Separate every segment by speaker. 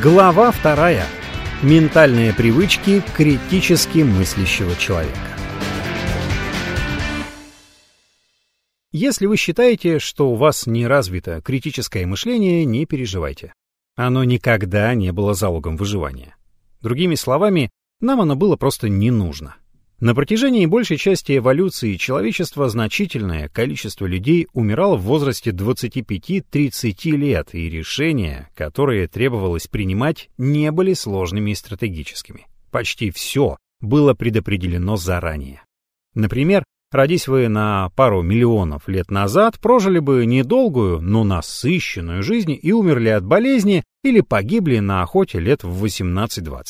Speaker 1: Глава 2. Ментальные привычки критически мыслящего человека. Если вы считаете, что у вас не развито критическое мышление, не переживайте. Оно никогда не было залогом выживания. Другими словами, нам оно было просто не нужно. На протяжении большей части эволюции человечества значительное количество людей умирало в возрасте 25-30 лет, и решения, которые требовалось принимать, не были сложными и стратегическими. Почти все было предопределено заранее. Например, родись вы на пару миллионов лет назад, прожили бы недолгую, но насыщенную жизнь и умерли от болезни или погибли на охоте лет в 18-20.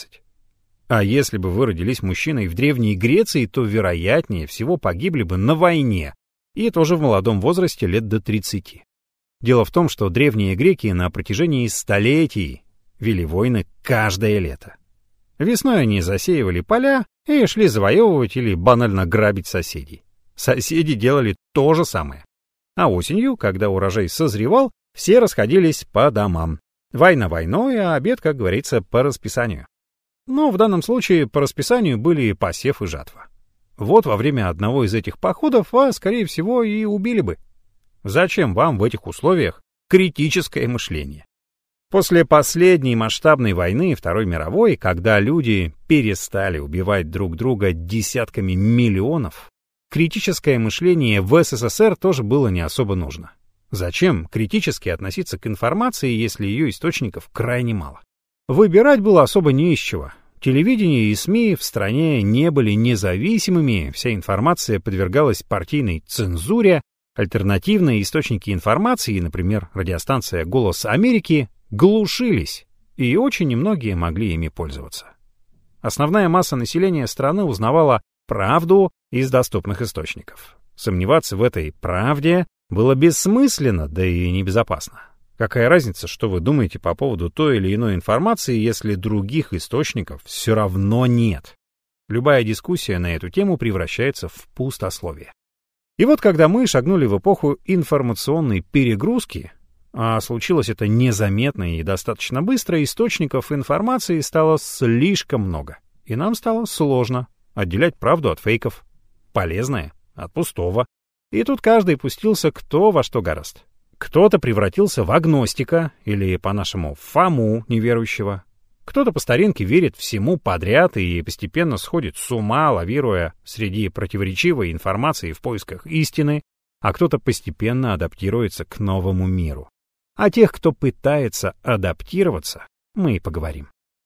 Speaker 1: А если бы вы родились мужчиной в Древней Греции, то, вероятнее всего, погибли бы на войне, и тоже в молодом возрасте лет до 30. Дело в том, что древние греки на протяжении столетий вели войны каждое лето. Весной они засеивали поля и шли завоевывать или банально грабить соседей. Соседи делали то же самое. А осенью, когда урожай созревал, все расходились по домам. Война войной, а обед, как говорится, по расписанию. Но в данном случае по расписанию были посев и жатва. Вот во время одного из этих походов вас, скорее всего, и убили бы. Зачем вам в этих условиях критическое мышление? После последней масштабной войны, Второй мировой, когда люди перестали убивать друг друга десятками миллионов, критическое мышление в СССР тоже было не особо нужно. Зачем критически относиться к информации, если ее источников крайне мало? Выбирать было особо не из чего. Телевидение и СМИ в стране не были независимыми, вся информация подвергалась партийной цензуре, альтернативные источники информации, например, радиостанция «Голос Америки», глушились, и очень немногие могли ими пользоваться. Основная масса населения страны узнавала правду из доступных источников. Сомневаться в этой правде было бессмысленно, да и небезопасно. Какая разница, что вы думаете по поводу той или иной информации, если других источников все равно нет? Любая дискуссия на эту тему превращается в пустословие. И вот когда мы шагнули в эпоху информационной перегрузки, а случилось это незаметно и достаточно быстро, источников информации стало слишком много, и нам стало сложно отделять правду от фейков, полезное от пустого. И тут каждый пустился кто во что горазд. Кто-то превратился в агностика, или, по-нашему, в Фому неверующего. Кто-то по старинке верит всему подряд и постепенно сходит с ума, лавируя среди противоречивой информации в поисках истины, а кто-то постепенно адаптируется к новому миру. О тех, кто пытается адаптироваться, мы и поговорим.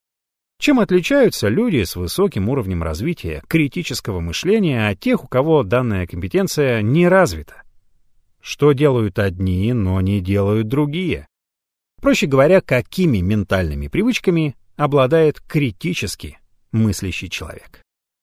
Speaker 1: Чем отличаются люди с высоким уровнем развития критического мышления от тех, у кого данная компетенция не развита? Что делают одни, но не делают другие? Проще говоря, какими ментальными привычками обладает критически мыслящий человек?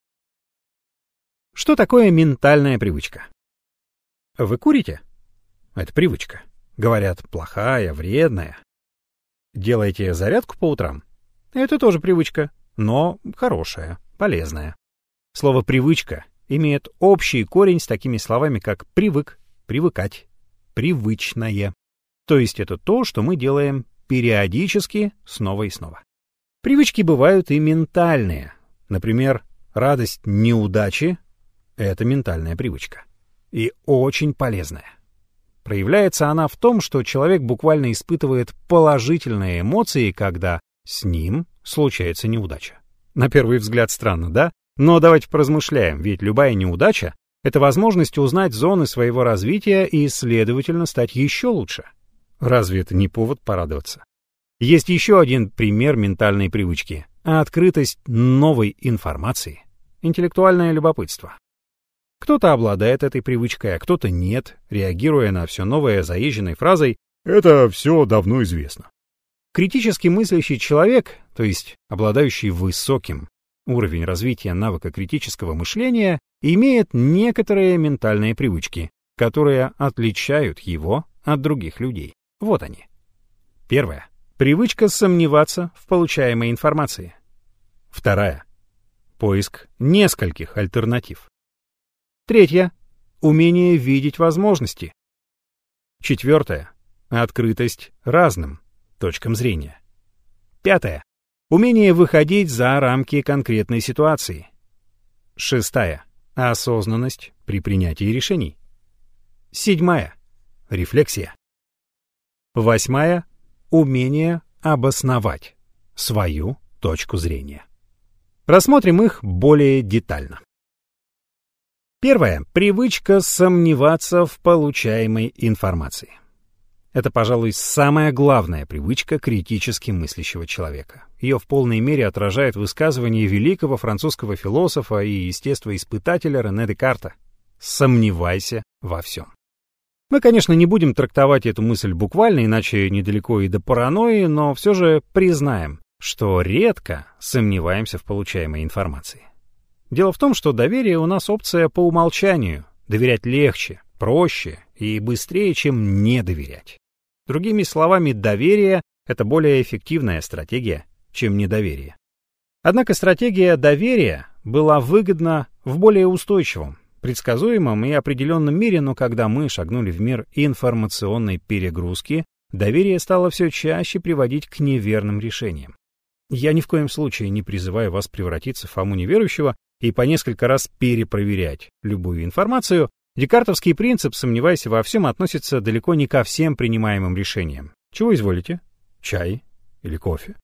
Speaker 1: Что такое ментальная привычка? Вы курите? Это привычка. Говорят, плохая, вредная. Делаете зарядку по утрам? Это тоже привычка, но хорошая, полезная. Слово «привычка» имеет общий корень с такими словами, как «привык», привыкать, привычное. То есть это то, что мы делаем периодически снова и снова. Привычки бывают и ментальные. Например, радость неудачи — это ментальная привычка. И очень полезная. Проявляется она в том, что человек буквально испытывает положительные эмоции, когда с ним случается неудача. На первый взгляд странно, да? Но давайте поразмышляем, ведь любая неудача — это возможность узнать зоны своего развития и, следовательно, стать еще лучше. Разве это не повод порадоваться? Есть еще один пример ментальной привычки — открытость новой информации, интеллектуальное любопытство. Кто-то обладает этой привычкой, а кто-то нет, реагируя на все новое заезженной фразой «это все давно известно». Критически мыслящий человек, то есть обладающий высоким уровень развития навыка критического мышления, имеет некоторые ментальные привычки, которые отличают его от других людей. Вот они. Первая. Привычка сомневаться в получаемой информации. Вторая. Поиск нескольких альтернатив. Третья. Умение видеть возможности. Четвертая. Открытость разным точкам зрения. 5. Умение выходить за рамки конкретной ситуации. 6. Осознанность при принятии решений. 7. Рефлексия. 8. Умение обосновать свою точку зрения. Рассмотрим их более детально. Первое. Привычка сомневаться в получаемой информации. Это, пожалуй, самая главная привычка критически мыслящего человека. Ее в полной мере отражает высказывание великого французского философа и естествоиспытателя Рене Декарта: «Сомневайся во всем». Мы, конечно, не будем трактовать эту мысль буквально, иначе недалеко и до паранойи, но все же признаем, что редко сомневаемся в получаемой информации. Дело в том, что доверие у нас опция по умолчанию. Доверять легче, проще и быстрее, чем не доверять. Другими словами, доверие — это более эффективная стратегия, чем недоверие. Однако стратегия доверия была выгодна в более устойчивом, предсказуемом и определенном мире, но когда мы шагнули в мир информационной перегрузки, доверие стало все чаще приводить к неверным решениям. Я ни в коем случае не призываю вас превратиться в Фому неверующего и по несколько раз перепроверять любую информацию. Декартовский принцип «сомневайся во всем» относится далеко не ко всем принимаемым решениям. Чего изволите? Чай или кофе?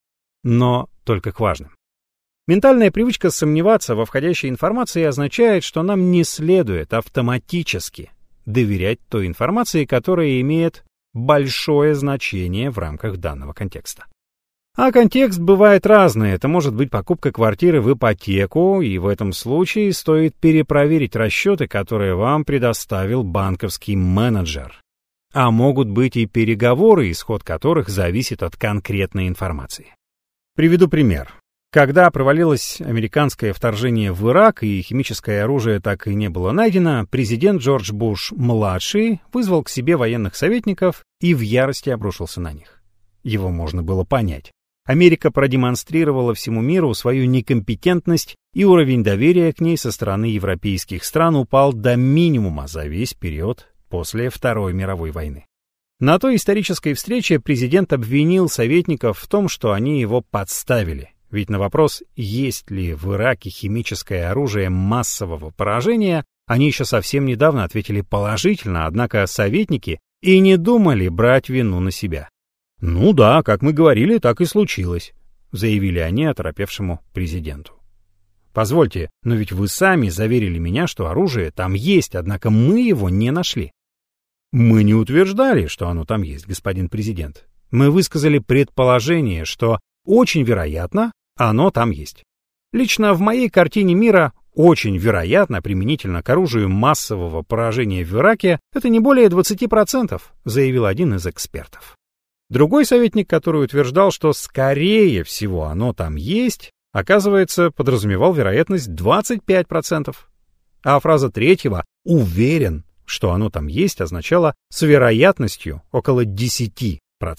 Speaker 1: Но только к важным. Ментальная привычка сомневаться во входящей информации означает, что нам не следует автоматически доверять той информации, которая имеет большое значение в рамках данного контекста. А контекст бывает разный. Это может быть покупка квартиры в ипотеку, и в этом случае стоит перепроверить расчеты, которые вам предоставил банковский менеджер. А могут быть и переговоры, исход которых зависит от конкретной информации. Приведу пример. Когда провалилось американское вторжение в Ирак и химическое оружие так и не было найдено, президент Джордж Буш-младший вызвал к себе военных советников и в ярости обрушился на них. Его можно было понять. Америка продемонстрировала всему миру свою некомпетентность, и уровень доверия к ней со стороны европейских стран упал до минимума за весь период после Второй мировой войны. На той исторической встрече президент обвинил советников в том, что они его подставили. Ведь на вопрос, есть ли в Ираке химическое оружие массового поражения, они еще совсем недавно ответили положительно, однако советники и не думали брать вину на себя. «Ну да, как мы говорили, так и случилось», — заявили они оторопевшему президенту. «Позвольте, но ведь вы сами заверили меня, что оружие там есть, однако мы его не нашли». «Мы не утверждали, что оно там есть, господин президент. Мы высказали предположение, что очень вероятно, оно там есть. Лично в моей картине мира очень вероятно, применительно к оружию массового поражения в Ираке, это не более 20%, заявил один из экспертов. Другой советник, который утверждал, что скорее всего оно там есть, оказывается, подразумевал вероятность 25%. А фраза третьего «уверен, что оно там есть» означала с вероятностью около 10%.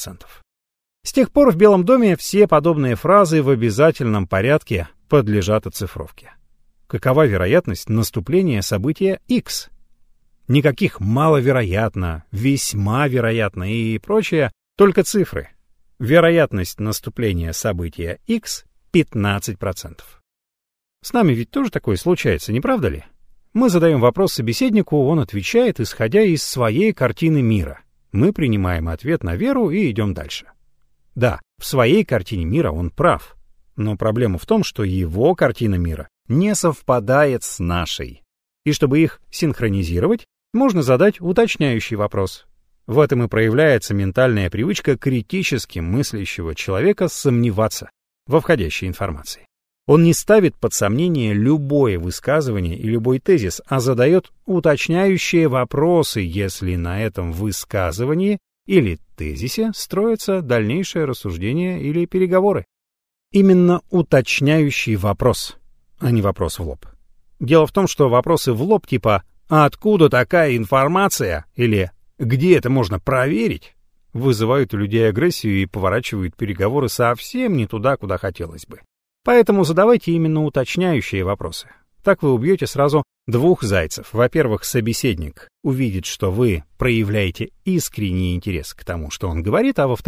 Speaker 1: С тех пор в Белом доме все подобные фразы в обязательном порядке подлежат оцифровке. Какова вероятность наступления события X? Никаких маловероятно, весьма вероятно и прочее, только цифры. Вероятность наступления события X 15%. С нами ведь тоже такое случается, не правда ли? Мы задаем вопрос собеседнику, он отвечает, исходя из своей картины мира. Мы принимаем ответ на веру и идем дальше. Да, в своей картине мира он прав, но проблема в том, что его картина мира не совпадает с нашей. И чтобы их синхронизировать, можно задать уточняющий вопрос. В этом и проявляется ментальная привычка критически мыслящего человека сомневаться во входящей информации. Он не ставит под сомнение любое высказывание и любой тезис, а задает уточняющие вопросы, если на этом высказывании или тезисе строится дальнейшее рассуждение или переговоры. Именно уточняющий вопрос, а не вопрос в лоб. Дело в том, что вопросы в лоб типа «А откуда такая информация?» или «Где это можно проверить?» вызывают у людей агрессию и поворачивают переговоры совсем не туда, куда хотелось бы. Поэтому задавайте именно уточняющие вопросы. Так вы убьете сразу двух зайцев. Во-первых, собеседник увидит, что вы проявляете искренний интерес к тому, что он говорит, а во-вторых,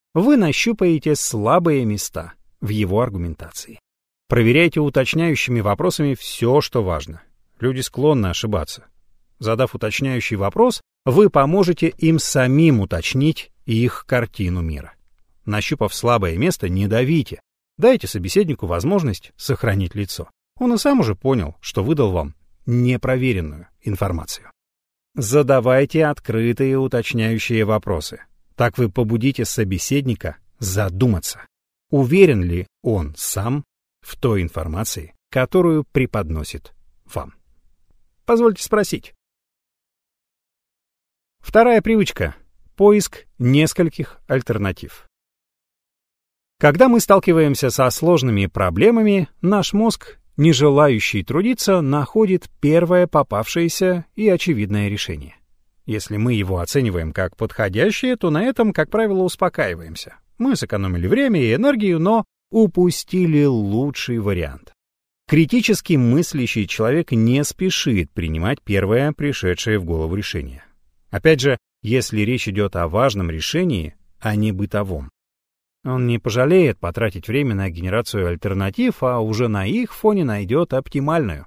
Speaker 1: вы нащупаете слабые места в его аргументации. Проверяйте уточняющими вопросами все, что важно. Люди склонны ошибаться. Задав уточняющий вопрос, вы поможете им самим уточнить их картину мира. Нащупав слабое место, не давите. Дайте собеседнику возможность сохранить лицо. Он и сам уже понял, что выдал вам непроверенную информацию. Задавайте открытые уточняющие вопросы. Так вы побудите собеседника задуматься, уверен ли он сам в той информации, которую преподносит вам. Позвольте спросить. Вторая привычка — поиск нескольких альтернатив. Когда мы сталкиваемся со сложными проблемами, наш мозг, не желающий трудиться, находит первое попавшееся и очевидное решение. Если мы его оцениваем как подходящее, то на этом, как правило, успокаиваемся. Мы сэкономили время и энергию, но упустили лучший вариант. Критически мыслящий человек не спешит принимать первое пришедшее в голову решение. Опять же, если речь идет о важном решении, а не бытовом. Он не пожалеет потратить время на генерацию альтернатив, а уже на их фоне найдет оптимальную.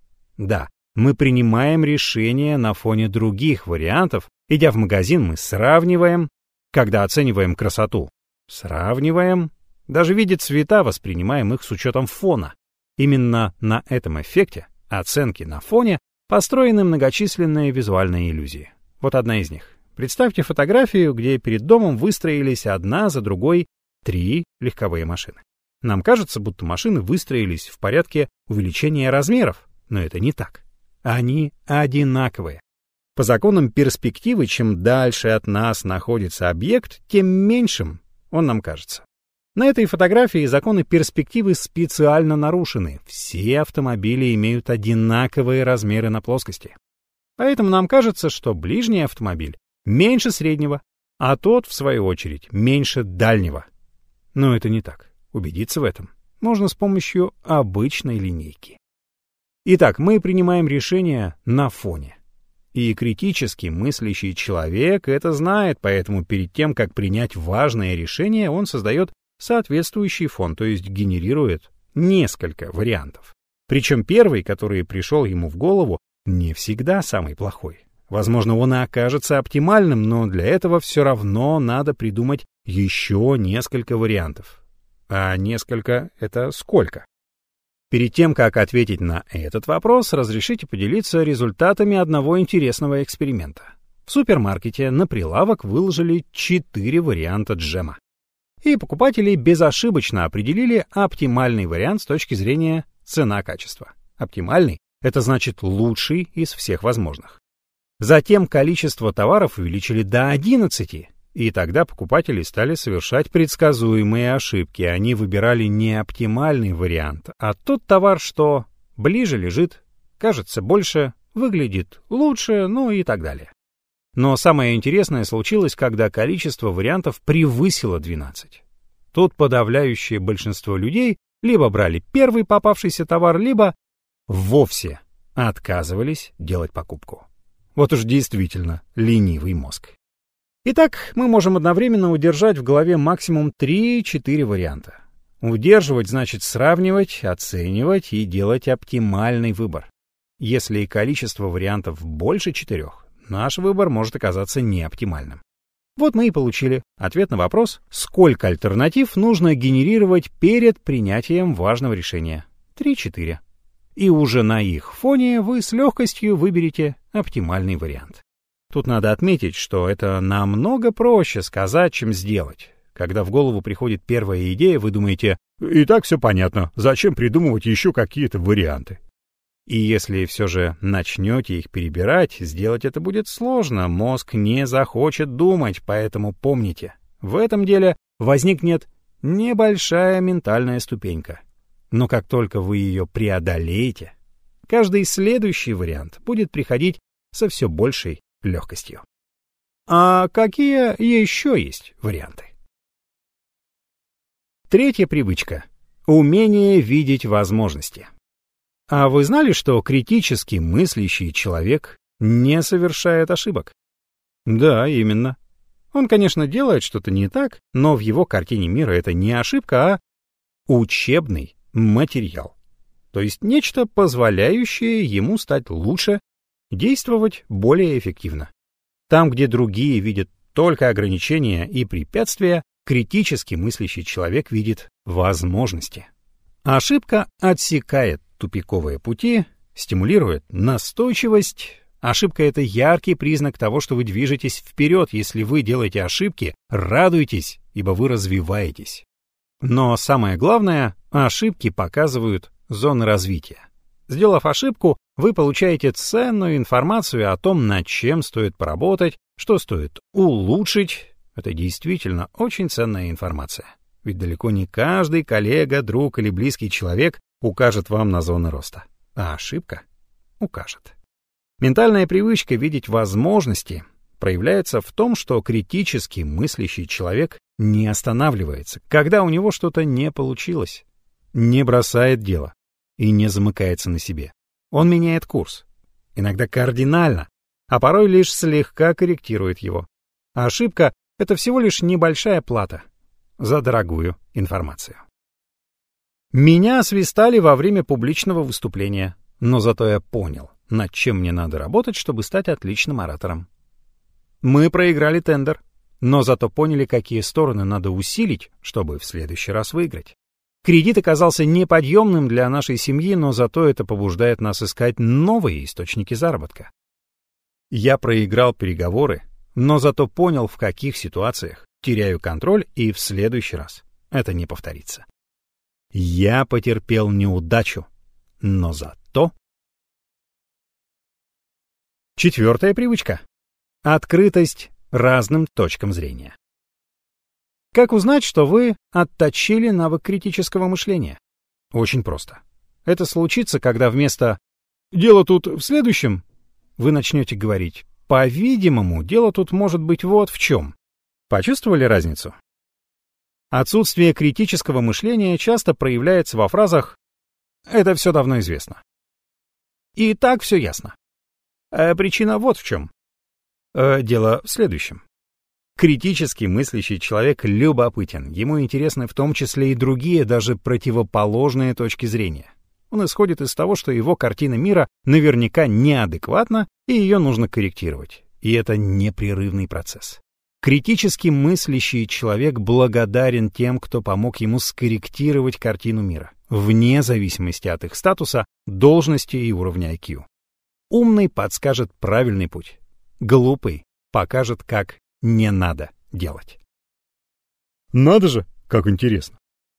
Speaker 1: Да, мы принимаем решение на фоне других вариантов. Идя в магазин, мы сравниваем, когда оцениваем красоту. Сравниваем, даже видя цвета, воспринимаем их с учетом фона. Именно на этом эффекте, оценки на фоне, построены многочисленные визуальные иллюзии. Вот одна из них. Представьте фотографию, где перед домом выстроились одна за другой 3 легковые машины. Нам кажется, будто машины выстроились в порядке увеличения размеров, но это не так. Они одинаковые. По законам перспективы, чем дальше от нас находится объект, тем меньшим он нам кажется. На этой фотографии законы перспективы специально нарушены. Все автомобили имеют одинаковые размеры на плоскости. Поэтому нам кажется, что ближний автомобиль меньше среднего, а тот, в свою очередь, меньше дальнего. Но это не так. Убедиться в этом можно с помощью обычной линейки. Итак, мы принимаем решение на фоне. И критически мыслящий человек это знает, поэтому перед тем, как принять важное решение, он создает соответствующий фон, то есть генерирует несколько вариантов. Причем первый, который пришел ему в голову, не всегда самый плохой. Возможно, он и окажется оптимальным, но для этого все равно надо придумать еще несколько вариантов. А несколько — это сколько? Перед тем, как ответить на этот вопрос, разрешите поделиться результатами одного интересного эксперимента. В супермаркете на прилавок выложили 4 варианта джема. И покупатели безошибочно определили оптимальный вариант с точки зрения цена-качество. Оптимальный — это значит лучший из всех возможных. Затем количество товаров увеличили до 11, и тогда покупатели стали совершать предсказуемые ошибки. Они выбирали не оптимальный вариант, а тот товар, что ближе лежит, кажется больше, выглядит лучше, ну и так далее. Но самое интересное случилось, когда количество вариантов превысило 12. Тут подавляющее большинство людей либо брали первый попавшийся товар, либо вовсе отказывались делать покупку. Вот уж действительно ленивый мозг. Итак, мы можем одновременно удержать в голове максимум 3-4 варианта. Удерживать значит сравнивать, оценивать и делать оптимальный выбор. Если количество вариантов больше 4, наш выбор может оказаться неоптимальным. Вот мы и получили ответ на вопрос, сколько альтернатив нужно генерировать перед принятием важного решения. 3-4. И уже на их фоне вы с легкостью выберете оптимальный вариант. Тут надо отметить, что это намного проще сказать, чем сделать. Когда в голову приходит первая идея, вы думаете: «И так все понятно, зачем придумывать еще какие-то варианты?» И если все же начнете их перебирать, сделать это будет сложно, мозг не захочет думать, поэтому помните, в этом деле возникнет небольшая ментальная ступенька. Но как только вы ее преодолеете, каждый следующий вариант будет приходить со все большей легкостью. А какие еще есть варианты? Третья привычка — умение видеть возможности. А вы знали, что критически мыслящий человек не совершает ошибок? Да, именно. Он, конечно, делает что-то не так, но в его картине мира это не ошибка, а учебный материал. То есть нечто, позволяющее ему стать лучше, действовать более эффективно. Там, где другие видят только ограничения и препятствия, критически мыслящий человек видит возможности. Ошибка отсекает тупиковые пути, стимулирует настойчивость. Ошибка — это яркий признак того, что вы движетесь вперед. Если вы делаете ошибки, радуйтесь, ибо вы развиваетесь. Но самое главное, ошибки показывают зоны развития. Сделав ошибку, вы получаете ценную информацию о том, над чем стоит поработать, что стоит улучшить. Это действительно очень ценная информация. Ведь далеко не каждый коллега, друг или близкий человек укажет вам на зоны роста. А ошибка укажет. Ментальная привычка видеть возможности проявляется в том, что критически мыслящий человек не останавливается, когда у него что-то не получилось, не бросает дело и не замыкается на себе. Он меняет курс, иногда кардинально, а порой лишь слегка корректирует его. А ошибка — это всего лишь небольшая плата за дорогую информацию. Меня освистали во время публичного выступления, но зато я понял, над чем мне надо работать, чтобы стать отличным оратором. Мы проиграли тендер, но зато поняли, какие стороны надо усилить, чтобы в следующий раз выиграть. Кредит оказался неподъемным для нашей семьи, но зато это побуждает нас искать новые источники заработка. Я проиграл переговоры, но зато понял, в каких ситуациях теряю контроль, и в следующий раз это не повторится. Я потерпел неудачу, но зато... Четвертая привычка. Открытость разным точкам зрения. Как узнать, что вы отточили навык критического мышления? Очень просто. Это случится, когда вместо «дело тут в следующем» вы начнете говорить «по-видимому, дело тут может быть вот в чем». Почувствовали разницу? Отсутствие критического мышления часто проявляется во фразах «это все давно известно». И так все ясно. А причина вот в чем. Дело в следующем. Критически мыслящий человек любопытен. Ему интересны в том числе и другие, даже противоположные точки зрения. Он исходит из того, что его картина мира наверняка неадекватна, и ее нужно корректировать. И это непрерывный процесс. Критически мыслящий человек благодарен тем, кто помог ему скорректировать картину мира, вне зависимости от их статуса, должности и уровня IQ. Умный подскажет правильный путь. Глупый покажет, как не надо делать. Надо же, как интересно.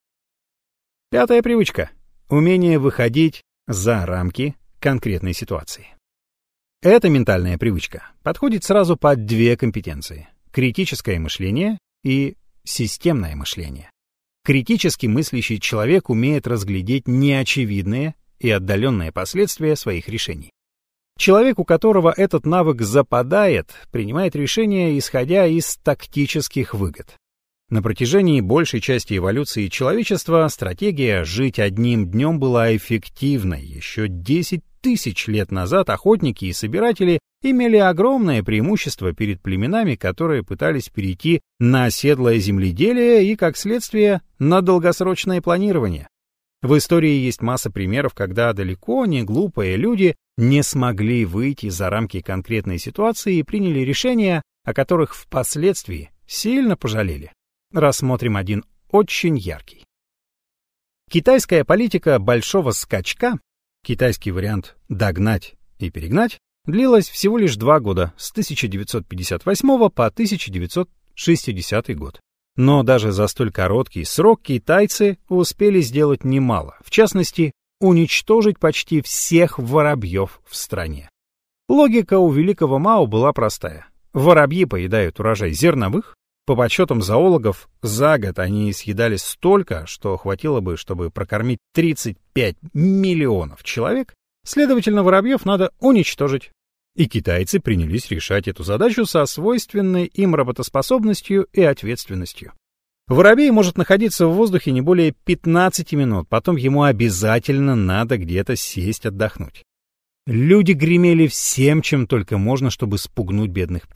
Speaker 1: Пятая привычка. Умение выходить за рамки конкретной ситуации. Эта ментальная привычка подходит сразу под две компетенции. Критическое мышление и системное мышление. Критически мыслящий человек умеет разглядеть неочевидные и отдаленные последствия своих решений. Человек, у которого этот навык западает, принимает решения, исходя из тактических выгод. На протяжении большей части эволюции человечества стратегия «жить одним днем» была эффективной. Еще 10 тысяч лет назад охотники и собиратели имели огромное преимущество перед племенами, которые пытались перейти на оседлое земледелие и, как следствие, на долгосрочное планирование. В истории есть масса примеров, когда далеко не глупые люди не смогли выйти за рамки конкретной ситуации и приняли решения, о которых впоследствии сильно пожалели. Рассмотрим один очень яркий. Китайская политика большого скачка, китайский вариант «догнать и перегнать», длилась всего лишь 2 года, с 1958 по 1960 год. Но даже за столь короткий срок китайцы успели сделать немало, в частности, уничтожить почти всех воробьев в стране. Логика у великого Мао была простая. Воробьи поедают урожай зерновых, по подсчетам зоологов, за год они съедали столько, что хватило бы, чтобы прокормить 35 миллионов человек, следовательно, воробьев надо уничтожить. И китайцы принялись решать эту задачу со свойственной им работоспособностью и ответственностью. Воробей может находиться в воздухе не более 15 минут, потом ему обязательно надо где-то сесть отдохнуть. Люди гремели всем, чем только можно, чтобы спугнуть бедных птиц.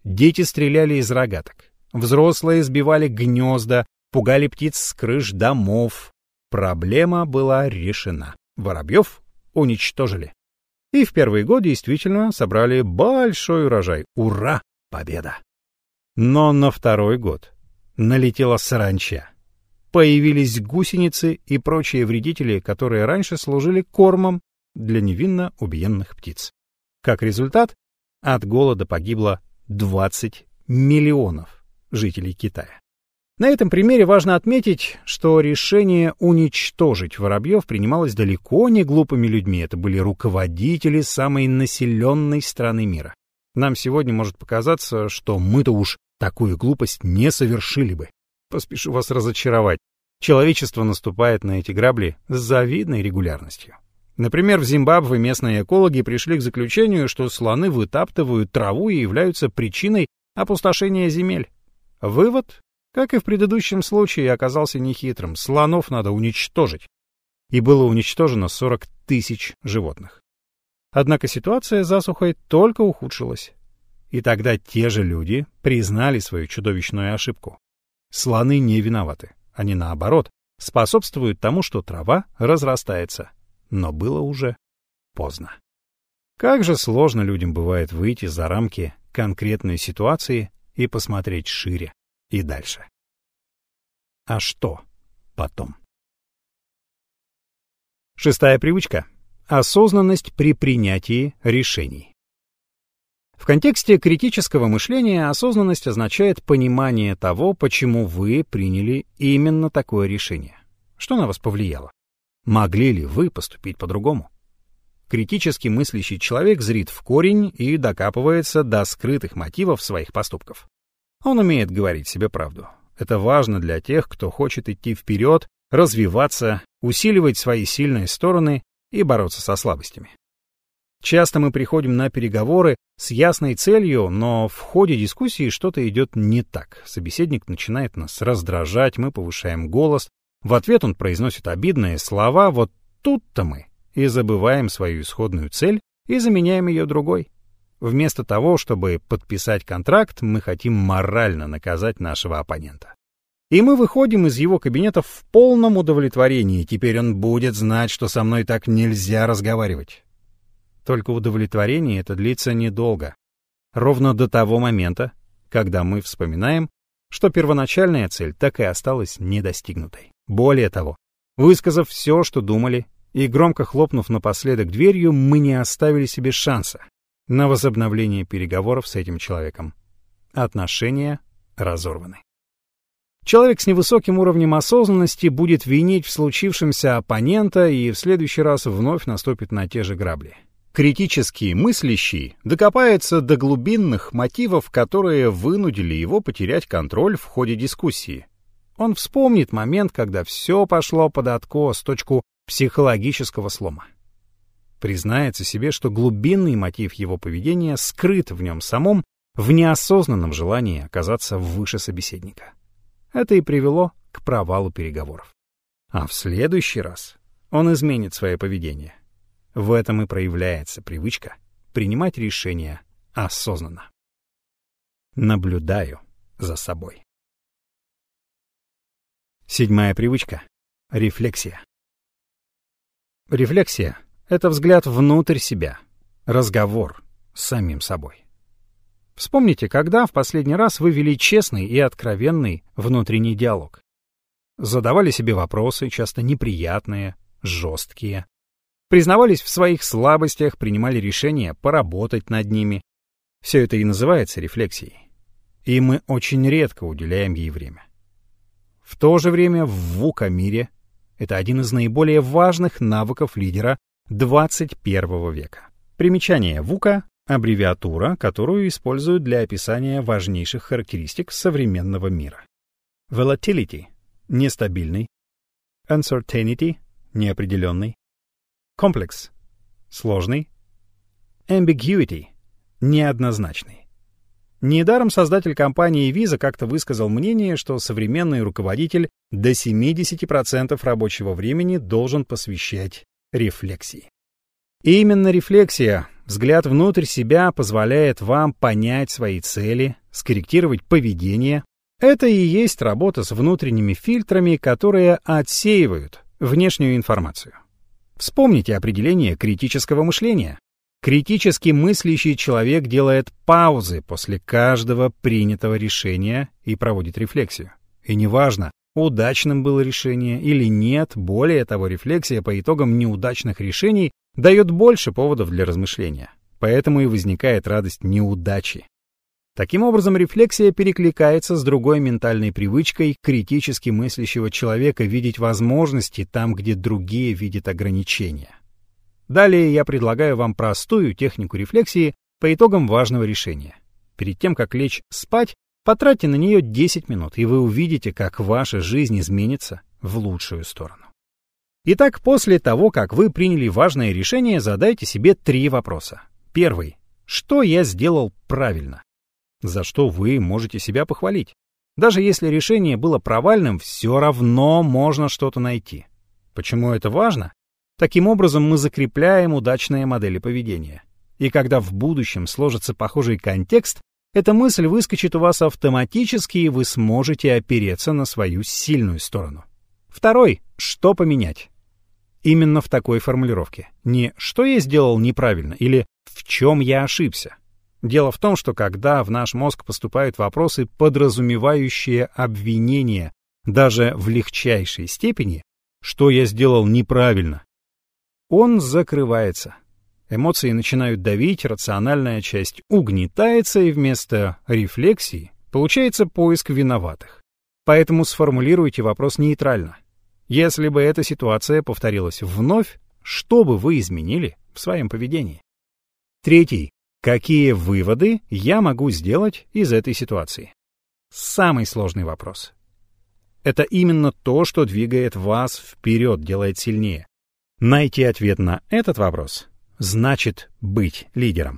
Speaker 1: Дети стреляли из рогаток. Взрослые сбивали гнезда, пугали птиц с крыш домов. Проблема была решена. Воробьев уничтожили. И в первый год действительно собрали большой урожай. Ура! Победа! Но на второй год налетела саранча. Появились гусеницы и прочие вредители, которые раньше служили кормом для невинно убиенных птиц. Как результат, от голода погибло 20 миллионов жителей Китая. На этом примере важно отметить, что решение уничтожить воробьев принималось далеко не глупыми людьми. Это были руководители самой населенной страны мира. Нам сегодня может показаться, что мы-то уж такую глупость не совершили бы. Поспешу вас разочаровать. Человечество наступает на эти грабли с завидной регулярностью. Например, в Зимбабве местные экологи пришли к заключению, что слоны вытаптывают траву и являются причиной опустошения земель. Вывод, как и в предыдущем случае, оказался нехитрым. Слонов надо уничтожить. И было уничтожено 40 тысяч животных. Однако ситуация с засухой только ухудшилась. И тогда те же люди признали свою чудовищную ошибку. Слоны не виноваты. Они, наоборот, способствуют тому, что трава разрастается. Но было уже поздно. Как же сложно людям бывает выйти за рамки конкретной ситуации и посмотреть шире и дальше. А что потом? 6-я привычка. Осознанность при принятии решений. В контексте критического мышления осознанность означает понимание того, почему вы приняли именно такое решение. Что на вас повлияло? Могли ли вы поступить по-другому? Критически мыслящий человек зрит в корень и докапывается до скрытых мотивов своих поступков. Он умеет говорить себе правду. Это важно для тех, кто хочет идти вперед, развиваться, усиливать свои сильные стороны и бороться со слабостями. Часто мы приходим на переговоры с ясной целью, но в ходе дискуссии что-то идет не так. Собеседник начинает нас раздражать, мы повышаем голос. В ответ он произносит обидные слова. Вот тут-то мы и забываем свою исходную цель и заменяем ее другой. Вместо того, чтобы подписать контракт, мы хотим морально наказать нашего оппонента. И мы выходим из его кабинета в полном удовлетворении. Теперь он будет знать, что со мной так нельзя разговаривать. Только удовлетворение это длится недолго. Ровно до того момента, когда мы вспоминаем, что первоначальная цель так и осталась недостигнутой. Более того, высказав все, что думали, и громко хлопнув напоследок дверью, мы не оставили себе шанса на возобновление переговоров с этим человеком. Отношения разорваны. Человек с невысоким уровнем осознанности будет винить в случившемся оппонента и в следующий раз вновь наступит на те же грабли. Критически мыслящий докопается до глубинных мотивов, которые вынудили его потерять контроль в ходе дискуссии. Он вспомнит момент, когда все пошло под откос, точку психологического слома. Признается себе, что глубинный мотив его поведения скрыт в нем самом, в неосознанном желании оказаться выше собеседника. Это и привело к провалу переговоров. А в следующий раз он изменит свое поведение. В этом и проявляется привычка принимать решения осознанно. Наблюдаю за собой. 7-я привычка. Рефлексия. Рефлексия — это взгляд внутрь себя, разговор с самим собой. Вспомните, когда в последний раз вы вели честный и откровенный внутренний диалог. Задавали себе вопросы, часто неприятные, жесткие. Признавались в своих слабостях, принимали решения поработать над ними. Все это и называется рефлексией. И мы очень редко уделяем ей время. В то же время в ВУКА-мире это один из наиболее важных навыков лидера 21 века. Примечание: ВУКА — аббревиатура, которую используют для описания важнейших характеристик современного мира. Volatility — нестабильный, uncertainty — неопределенный, complex — сложный, ambiguity — неоднозначный. Недаром создатель компании Visa как-то высказал мнение, что современный руководитель до 70% рабочего времени должен посвящать рефлексии. И именно рефлексия взгляд внутрь себя позволяет вам понять свои цели, скорректировать поведение. Это и есть работа с внутренними фильтрами, которые отсеивают внешнюю информацию. Вспомните определение критического мышления. Критически мыслящий человек делает паузы после каждого принятого решения и проводит рефлексию. И неважно, удачным было решение или нет, более того, рефлексия по итогам неудачных решений дает больше поводов для размышления. Поэтому и возникает радость неудачи. Таким образом, рефлексия перекликается с другой ментальной привычкой критически мыслящего человека видеть возможности там, где другие видят ограничения. Далее я предлагаю вам простую технику рефлексии по итогам важного решения. Перед тем, как лечь спать, потратьте на нее 10 минут, и вы увидите, как ваша жизнь изменится в лучшую сторону. Итак, после того, как вы приняли важное решение, задайте себе 3 вопроса. Первый. Что я сделал правильно? За что вы можете себя похвалить? Даже если решение было провальным, все равно можно что-то найти. Почему это важно? Таким образом, мы закрепляем удачные модели поведения. И когда в будущем сложится похожий контекст, эта мысль выскочит у вас автоматически, и вы сможете опереться на свою сильную сторону. Второй. Что поменять? Именно в такой формулировке. Не «что я сделал неправильно» или «в чем я ошибся». Дело в том, что когда в наш мозг поступают вопросы, подразумевающие обвинения, даже в легчайшей степени, «что я сделал неправильно», он закрывается. Эмоции начинают давить, рациональная часть угнетается, и вместо рефлексии получается поиск виноватых. Поэтому сформулируйте вопрос нейтрально. Если бы эта ситуация повторилась вновь, что бы вы изменили в своем поведении? Третий. Какие выводы я могу сделать из этой ситуации? Самый сложный вопрос. Это именно то, что двигает вас вперед, делает сильнее. Найти ответ на этот вопрос значит быть лидером.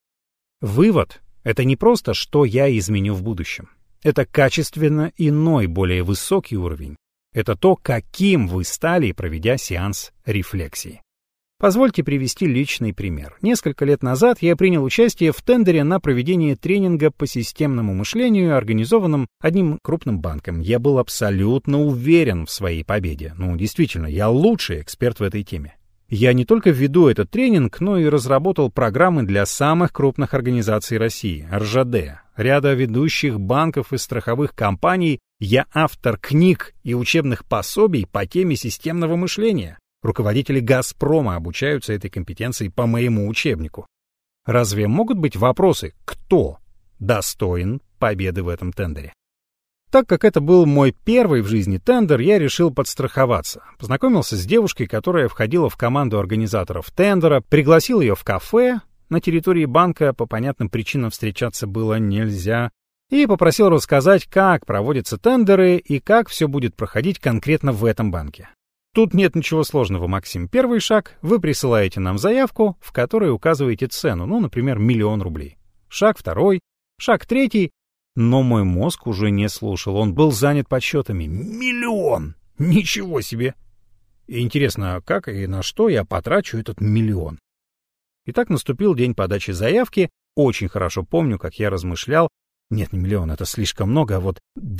Speaker 1: Вывод — это не просто, что я изменю в будущем. Это качественно иной, более высокий уровень. Это то, каким вы стали, проведя сеанс рефлексии. Позвольте привести личный пример. Несколько лет назад я принял участие в тендере на проведение тренинга по системному мышлению, организованном одним крупным банком. Я был абсолютно уверен в своей победе. Действительно, я лучший эксперт в этой теме. Я не только веду этот тренинг, но и разработал программы для самых крупных организаций России, РЖД, ряда ведущих банков и страховых компаний. Я автор книг и учебных пособий по теме системного мышления. Руководители «Газпрома» обучаются этой компетенции по моему учебнику. Разве могут быть вопросы, кто достоин победы в этом тендере? Так как это был мой первый в жизни тендер, я решил подстраховаться. Познакомился с девушкой, которая входила в команду организаторов тендера, пригласил ее в кафе. На территории банка по понятным причинам встречаться было нельзя. И попросил рассказать, как проводятся тендеры и как все будет проходить конкретно в этом банке. Тут нет ничего сложного, Максим. Первый шаг — вы присылаете нам заявку, в которой указываете цену, например, 1 000 000 рублей. Шаг второй, шаг третий. Но мой мозг уже не слушал, он был занят подсчетами. 1 000 000! Ничего себе! И интересно, как и на что я потрачу этот 1 000 000? Итак, наступил день подачи заявки. Очень хорошо помню, как я размышлял. Нет, не 1 000 000, это слишком много, а вот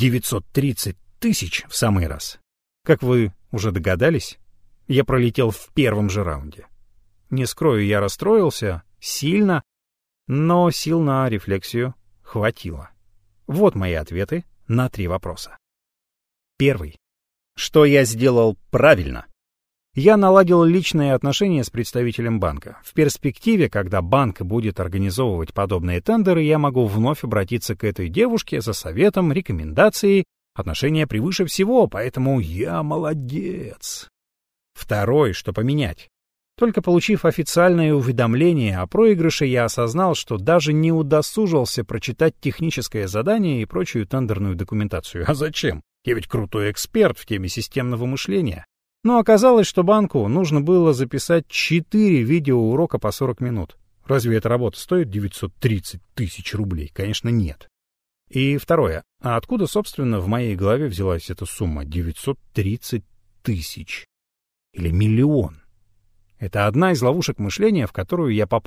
Speaker 1: 930 000 в самый раз. Как вы уже догадались, я пролетел в первом же раунде. Не скрою, я расстроился сильно, но сил на рефлексию хватило. Вот мои ответы на 3 вопроса. Первый. Что я сделал правильно? Я наладил личные отношения с представителем банка. В перспективе, когда банк будет организовывать подобные тендеры, я могу вновь обратиться к этой девушке за советом, рекомендацией. Отношения превыше всего, поэтому я молодец. Второй, что поменять. Только получив официальное уведомление о проигрыше, я осознал, что даже не удосужился прочитать техническое задание и прочую тендерную документацию. А зачем? Я ведь крутой эксперт в теме системного мышления. Но оказалось, что банку нужно было записать 4 видеоурока по 40 минут. Разве эта работа стоит 930 000 рублей? Конечно, нет. И второе. А откуда, собственно, в моей голове взялась эта сумма 930 000? Или 1 000 000? Это одна из ловушек мышления, в которую я попал.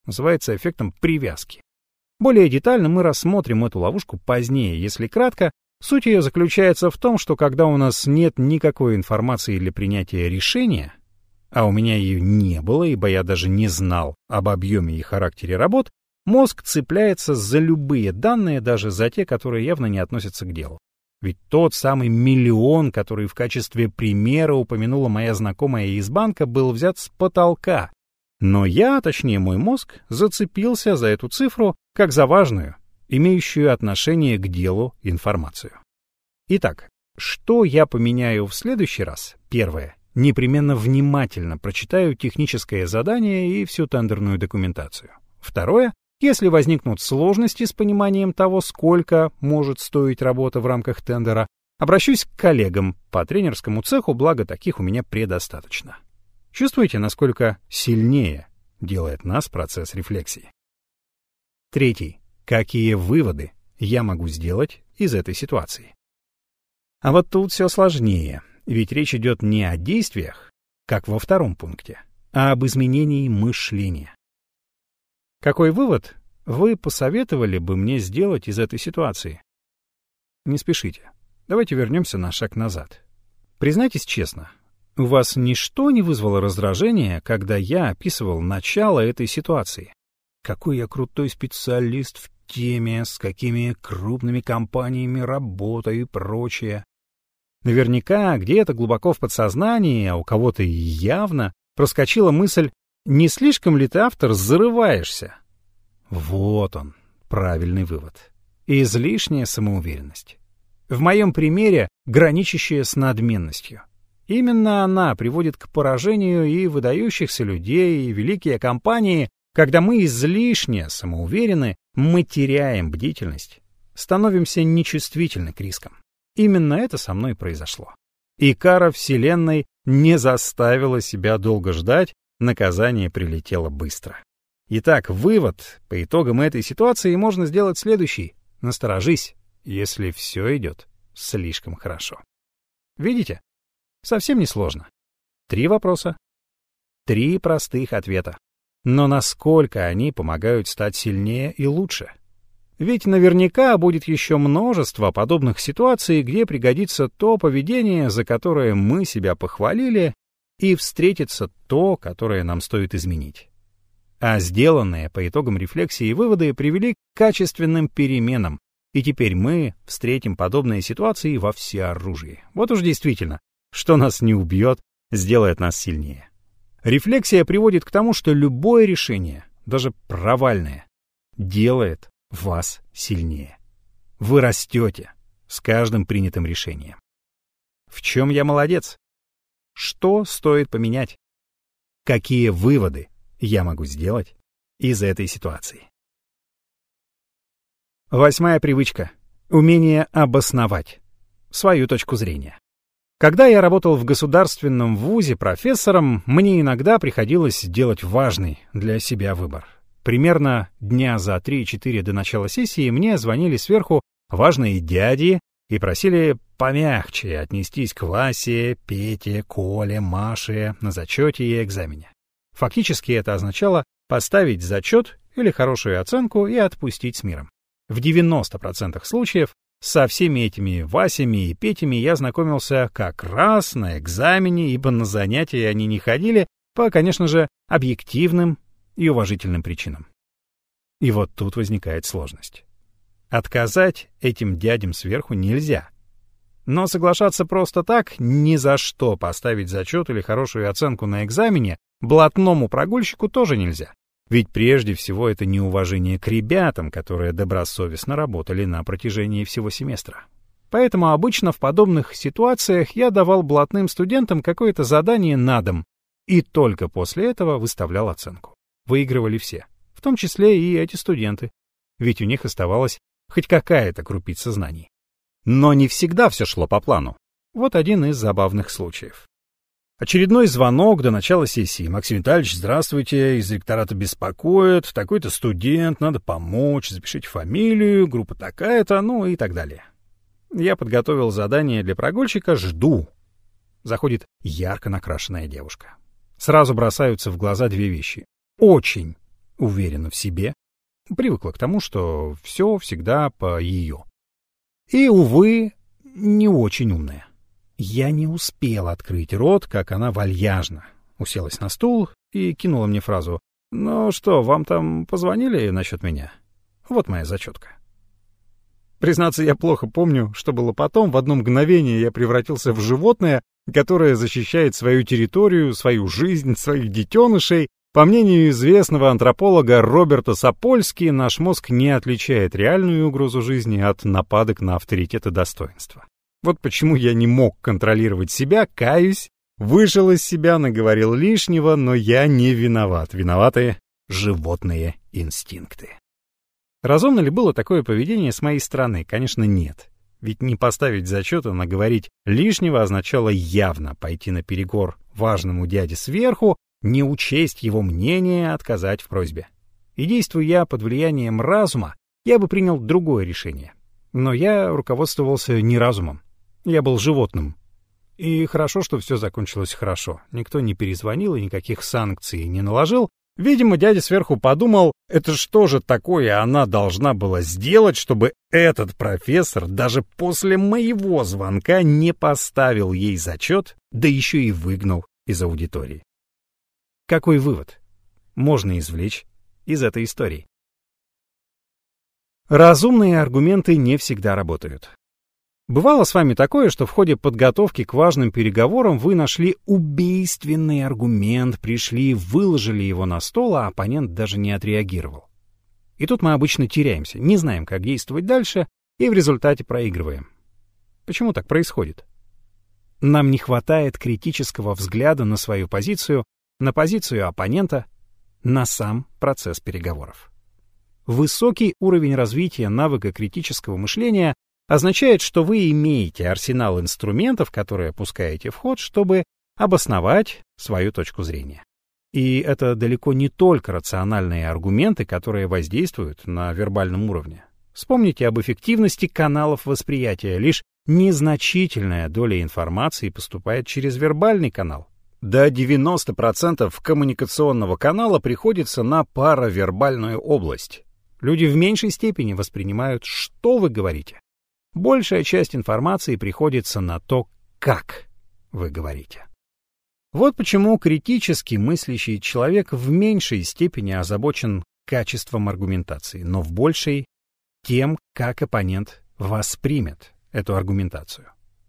Speaker 1: называется эффектом привязки. Более детально мы рассмотрим эту ловушку позднее. Если кратко, суть ее заключается в том, что когда у нас нет никакой информации для принятия решения, а у меня ее не было, ибо я даже не знал об объеме и характере работ, мозг цепляется за любые данные, даже за те, которые явно не относятся к делу. Ведь тот самый миллион, который в качестве примера упомянула моя знакомая из банка, был взят с потолка. Но я, точнее мой мозг, зацепился за эту цифру как за важную, имеющую отношение к делу информацию. Итак, что я поменяю в следующий раз? Первое. Непременно внимательно прочитаю техническое задание и всю тендерную документацию. Второе. Если возникнут сложности с пониманием того, сколько может стоить работа в рамках тендера, обращусь к коллегам по тренерскому цеху, благо таких у меня предостаточно. Чувствуете, насколько сильнее делает нас процесс рефлексии? Третий. Какие выводы я могу сделать из этой ситуации? А вот тут все сложнее, ведь речь идет не о действиях, как во втором пункте, а об изменении мышления. Какой вывод вы посоветовали бы мне сделать из этой ситуации? Не спешите. Давайте вернемся на шаг назад. Признайтесь честно, у вас ничто не вызвало раздражения, когда я описывал начало этой ситуации? Какой я крутой специалист в теме, с какими крупными компаниями работаю и прочее. Наверняка где-то глубоко в подсознании, а у кого-то и явно, проскочила мысль: не слишком ли ты, автор, зарываешься? Вот он, правильный вывод. Излишняя самоуверенность. В моем примере граничащая с надменностью. Именно она приводит к поражению и выдающихся людей, и великие компании. Когда мы излишне самоуверены, мы теряем бдительность, становимся нечувствительны к рискам. Именно это со мной произошло. И кара Вселенной не заставила себя долго ждать, наказание прилетело быстро. Итак, вывод по итогам этой ситуации можно сделать следующий. Насторожись, если все идет слишком хорошо. Видите? Совсем не сложно. 3 вопроса, 3 простых ответа. Но насколько они помогают стать сильнее и лучше? Ведь наверняка будет еще множество подобных ситуаций, где пригодится то поведение, за которое мы себя похвалили, и встретится то, которое нам стоит изменить. А сделанные по итогам рефлексии выводы привели к качественным переменам, и теперь мы встретим подобные ситуации во всеоружии. Вот уж действительно, что нас не убьет, сделает нас сильнее. Рефлексия приводит к тому, что любое решение, даже провальное, делает вас сильнее. Вы растете с каждым принятым решением. В чем я молодец? Что стоит поменять? Какие выводы я могу сделать из этой ситуации? 8-я привычка. Умение обосновать свою точку зрения. Когда я работал в государственном вузе профессором, мне иногда приходилось делать важный для себя выбор. Примерно дня за 3-4 до начала сессии мне звонили сверху важные дяди и просили помягче отнестись к Васе, Пете, Коле, Маше на зачете и экзамене. Фактически это означало поставить зачет или хорошую оценку и отпустить с миром. В 90% случаев со всеми этими Васями и Петями я знакомился как раз на экзамене, ибо на занятия они не ходили по, конечно же, объективным и уважительным причинам. И вот тут возникает сложность. Отказать этим дядям сверху нельзя. Но соглашаться просто так, ни за что поставить зачет или хорошую оценку на экзамене, блатному прогульщику тоже нельзя. Ведь прежде всего это неуважение к ребятам, которые добросовестно работали на протяжении всего семестра. Поэтому обычно в подобных ситуациях я давал блатным студентам какое-то задание на дом, и только после этого выставлял оценку. Выигрывали все, в том числе и эти студенты, ведь у них оставалась хоть какая-то крупица знаний. Но не всегда все шло по плану. Вот один из забавных случаев. Очередной звонок до начала сессии. Максим Витальевич, здравствуйте, из ректората беспокоит, такой-то студент, надо помочь, запишите фамилию, группа такая-то, ну и так далее. Я подготовил задание для прогульщика, жду. Заходит ярко накрашенная девушка. Сразу бросаются в глаза 2 вещи. Очень уверена в себе, привыкла к тому, что все всегда по ее. И, увы, не очень умная. Я не успел открыть рот, как она вальяжно уселась на стул и кинула мне фразу: «Ну что, вам там позвонили насчет меня? Вот моя зачетка». Признаться, я плохо помню, что было потом. В одно мгновение я превратился в животное, которое защищает свою территорию, свою жизнь, своих детенышей. По мнению известного антрополога Роберта Сапольски, наш мозг не отличает реальную угрозу жизни от нападок на авторитет и достоинство. Вот почему я не мог контролировать себя, каюсь, вышел из себя, наговорил лишнего, но я не виноват. Виноваты животные инстинкты. Разумно ли было такое поведение с моей стороны? Конечно, нет. Ведь не поставить зачет, а наговорить лишнего означало явно пойти наперекор важному дяде сверху, не учесть его мнение, отказать в просьбе. И действуя я под влиянием разума, я бы принял другое решение. Но я руководствовался не разумом. Я был животным. И хорошо, что все закончилось хорошо. Никто не перезвонил и никаких санкций не наложил. Видимо, дядя сверху подумал, это что же такое она должна была сделать, чтобы этот профессор даже после моего звонка не поставил ей зачет, да еще и выгнал из аудитории. Какой вывод можно извлечь из этой истории? Разумные аргументы не всегда работают. Бывало с вами такое, что в ходе подготовки к важным переговорам вы нашли убийственный аргумент, пришли, выложили его на стол, а оппонент даже не отреагировал. И тут мы обычно теряемся, не знаем, как действовать дальше, и в результате проигрываем. Почему так происходит? Нам не хватает критического взгляда на свою позицию, на позицию оппонента, на сам процесс переговоров. Высокий уровень развития навыка критического мышления означает, что вы имеете арсенал инструментов, которые пускаете в ход, чтобы обосновать свою точку зрения. И это далеко не только рациональные аргументы, которые воздействуют на вербальном уровне. Вспомните об эффективности каналов восприятия. Лишь незначительная доля информации поступает через вербальный канал. До 90% коммуникационного канала приходится на паравербальную область. Люди в меньшей степени воспринимают, что вы говорите. Большая часть информации приходится на то, как вы говорите. Вот почему критически мыслящий человек в меньшей степени озабочен качеством аргументации, но в большей — тем, как оппонент воспримет эту аргументацию.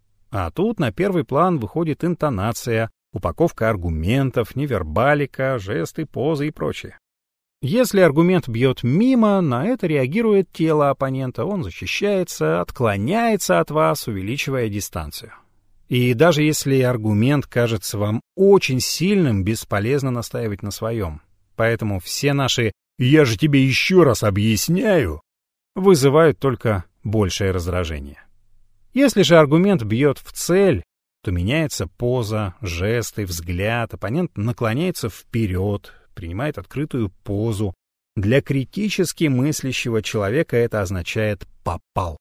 Speaker 1: А тут на первый план выходит интонация, упаковка аргументов, невербалика, жесты, позы и прочее. Если аргумент бьет мимо, на это реагирует тело оппонента, он защищается, отклоняется от вас, увеличивая дистанцию. И даже если аргумент кажется вам очень сильным, бесполезно настаивать на своем. Поэтому все наши «я же тебе еще раз объясняю» вызывают только большее раздражение. Если же аргумент бьет в цель, то меняется поза, жесты, взгляд, оппонент наклоняется вперед, принимает открытую позу. Для критически мыслящего человека это означает «попал».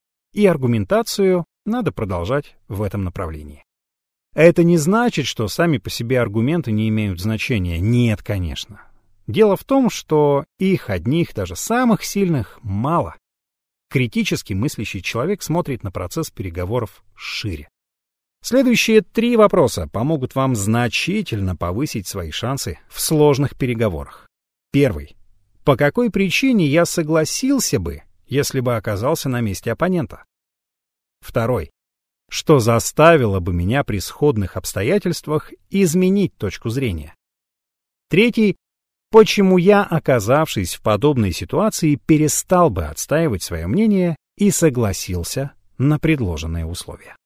Speaker 1: И аргументацию надо продолжать в этом направлении. Это не значит, что сами по себе аргументы не имеют значения. Нет, конечно. Дело в том, что их одних, даже самых сильных, мало. Критически мыслящий человек смотрит на процесс переговоров шире. Следующие 3 вопроса помогут вам значительно повысить свои шансы в сложных переговорах. Первый. По какой причине я согласился бы, если бы оказался на месте оппонента? Второй. Что заставило бы меня при сходных обстоятельствах изменить точку зрения? Третий. Почему я, оказавшись в подобной ситуации, перестал бы отстаивать свое мнение и согласился на предложенные условия?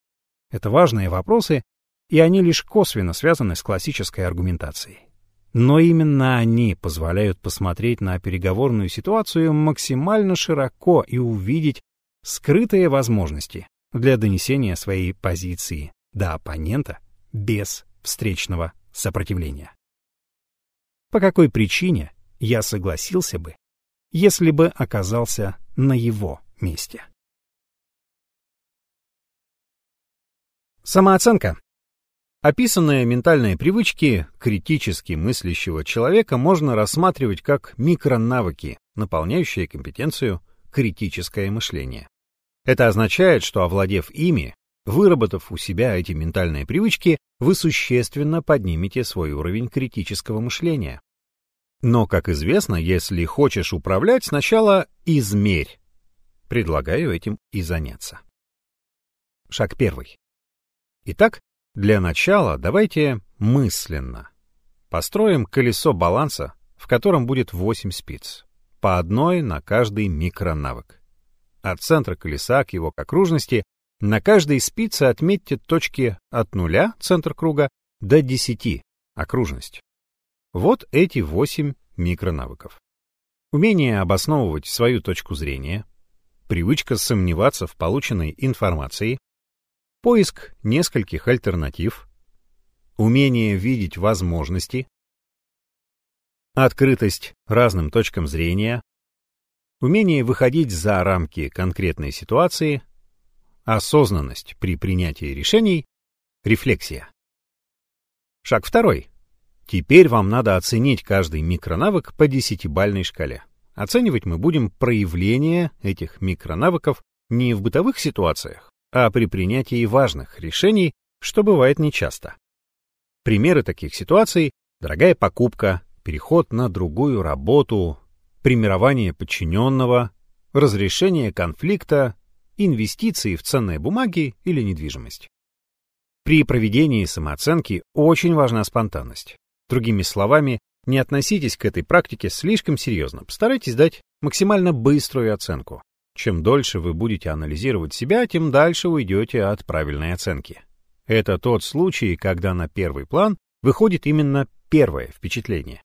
Speaker 1: Это важные вопросы, и они лишь косвенно связаны с классической аргументацией. Но именно они позволяют посмотреть на переговорную ситуацию максимально широко и увидеть скрытые возможности для донесения своей позиции до оппонента без встречного сопротивления. По какой причине я согласился бы, если бы оказался на его месте? Самооценка. Описанные ментальные привычки критически мыслящего человека можно рассматривать как микронавыки, наполняющие компетенцию критическое мышление. Это означает, что, овладев ими, выработав у себя эти ментальные привычки, вы существенно поднимете свой уровень критического мышления. Но, как известно, если хочешь управлять, сначала измерь. Предлагаю этим и заняться. Шаг 1. Итак, для начала давайте мысленно построим колесо баланса, в котором будет 8 спиц, по одной на каждый микронавык. От центра колеса к его окружности на каждой спице отметьте точки от 0, центр круга, до 10, окружность. Вот эти 8 микронавыков. Умение обосновывать свою точку зрения, привычка сомневаться в полученной информации, поиск нескольких альтернатив, умение видеть возможности, открытость разным точкам зрения, умение выходить за рамки конкретной ситуации, осознанность при принятии решений, рефлексия. Шаг 2. Теперь вам надо оценить каждый микронавык по 10-бальной шкале. Оценивать мы будем проявление этих микронавыков не в бытовых ситуациях, а при принятии важных решений, что бывает нечасто. Примеры таких ситуаций – дорогая покупка, переход на другую работу, премирование подчиненного, разрешение конфликта, инвестиции в ценные бумаги или недвижимость. При проведении самооценки очень важна спонтанность. Другими словами, не относитесь к этой практике слишком серьезно, постарайтесь дать максимально быструю оценку. Чем дольше вы будете анализировать себя, тем дальше уйдете от правильной оценки. Это тот случай, когда на первый план выходит именно первое впечатление.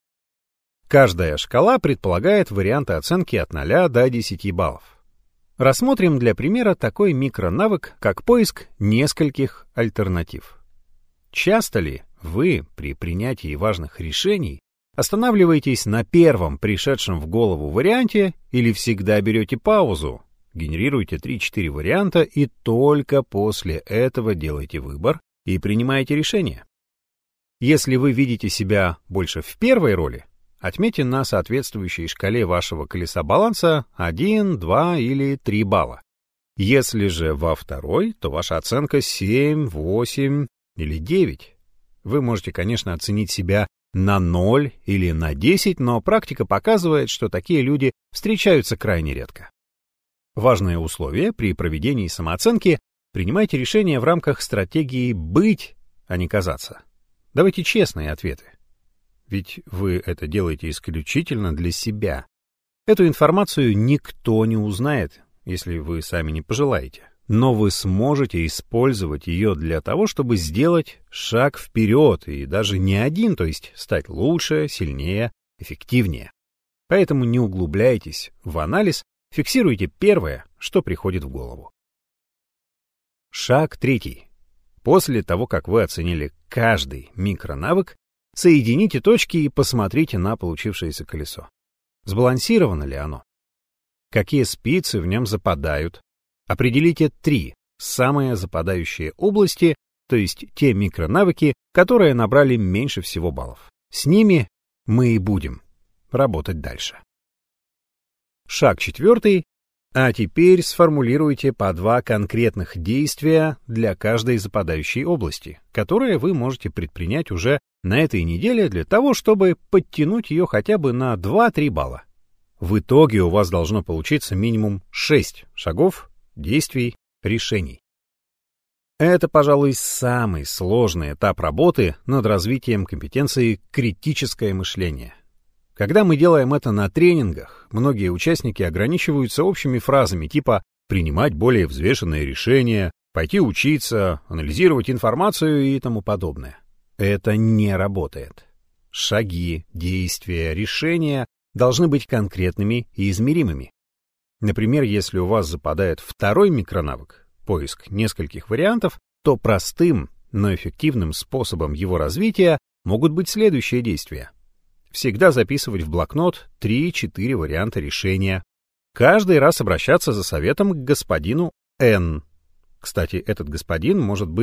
Speaker 1: Каждая шкала предполагает варианты оценки от 0 до 10 баллов. Рассмотрим для примера такой микронавык, как поиск нескольких альтернатив. Часто ли вы при принятии важных решений останавливаетесь на первом пришедшем в голову варианте или всегда берете паузу, генерируете 3-4 варианта и только после этого делаете выбор и принимаете решение? Если вы видите себя больше в первой роли, отметьте на соответствующей шкале вашего колеса баланса 1, 2 или 3 балла. Если же во второй, то ваша оценка 7, 8 или 9. Вы можете, конечно, оценить себя на 0 или на 10, но практика показывает, что такие люди встречаются крайне редко. Важное условие при проведении самооценки — принимайте решения в рамках стратегии «быть», а не «казаться». Давайте честные ответы. Ведь вы это делаете исключительно для себя. Эту информацию никто не узнает, если вы сами не пожелаете. Но вы сможете использовать ее для того, чтобы сделать шаг вперед, и даже не один, то есть стать лучше, сильнее, эффективнее. Поэтому не углубляйтесь в анализ, фиксируйте первое, что приходит в голову. Шаг 3. После того, как вы оценили каждый микронавык, соедините точки и посмотрите на получившееся колесо. Сбалансировано ли оно? Какие спицы в нем западают? Определите 3 самые западающие области, то есть те микронавыки, которые набрали меньше всего баллов. С ними мы и будем работать дальше. Шаг 4. А теперь сформулируйте по 2 конкретных действия для каждой западающей области, которые вы можете предпринять уже на этой неделе для того, чтобы подтянуть ее хотя бы на 2-3 балла. В итоге у вас должно получиться минимум 6 шагов, действий, решений. Это, пожалуй, самый сложный этап работы над развитием компетенции критическое мышление. Когда мы делаем это на тренингах, многие участники ограничиваются общими фразами типа «принимать более взвешенные решения», «пойти учиться», «анализировать информацию» и тому подобное. Это не работает. Шаги, действия, решения должны быть конкретными и измеримыми. Например, если у вас западает второй микронавык, поиск нескольких вариантов, то простым, но эффективным способом его развития могут быть следующие действия. Всегда записывать в блокнот 3-4 варианта решения. Каждый раз обращаться за советом к господину Н. Кстати, этот господин может быть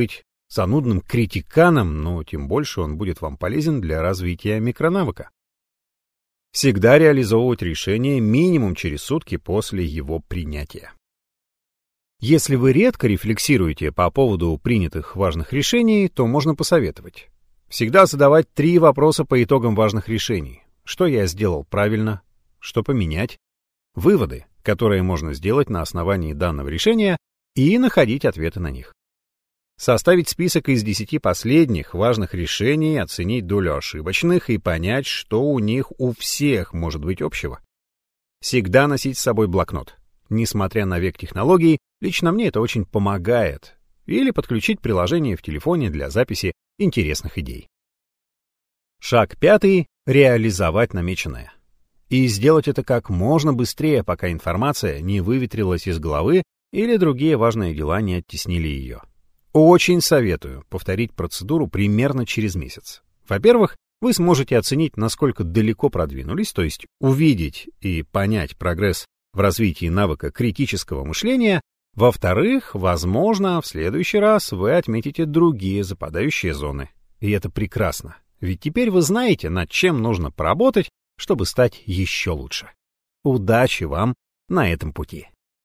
Speaker 1: занудным критиканом, но тем больше он будет вам полезен для развития микронавыка. Всегда реализовывать решение минимум через сутки после его принятия. Если вы редко рефлексируете по поводу принятых важных решений, то можно посоветовать. Всегда задавать 3 вопроса по итогам важных решений. Что я сделал правильно? Что поменять? Выводы, которые можно сделать на основании данного решения, и находить ответы на них. Составить список из 10 последних важных решений, оценить долю ошибочных и понять, что у них у всех может быть общего. Всегда носить с собой блокнот. Несмотря на век технологий, лично мне это очень помогает. Или подключить приложение в телефоне для записи интересных идей. Шаг 5. Реализовать намеченное. И сделать это как можно быстрее, пока информация не выветрилась из головы или другие важные дела не оттеснили ее. Очень советую повторить процедуру примерно через месяц. Во-первых, вы сможете оценить, насколько далеко продвинулись, то есть увидеть и понять прогресс в развитии навыка критического мышления. Во-вторых, возможно, в следующий раз вы отметите другие западающие зоны. И это прекрасно, ведь теперь вы знаете, над чем нужно поработать, чтобы стать еще лучше. Удачи вам на этом пути.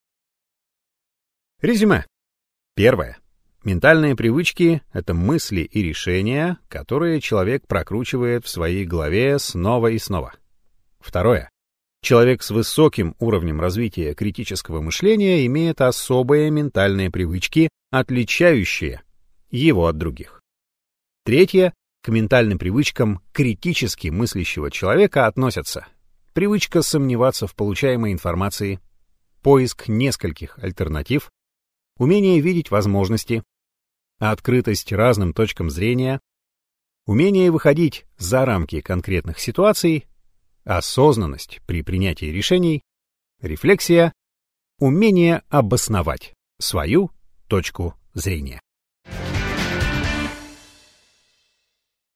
Speaker 1: Резюме. Первое. Ментальные привычки — это мысли и решения, которые человек прокручивает в своей голове снова и снова. Второе. Человек с высоким уровнем развития критического мышления имеет особые ментальные привычки, отличающие его от других. Третье. К ментальным привычкам критически мыслящего человека относятся привычка сомневаться в получаемой информации, поиск нескольких альтернатив, умение видеть возможности, открытость разным точкам зрения, умение выходить за рамки конкретных ситуаций, осознанность при принятии решений, рефлексия, умение обосновать свою точку зрения.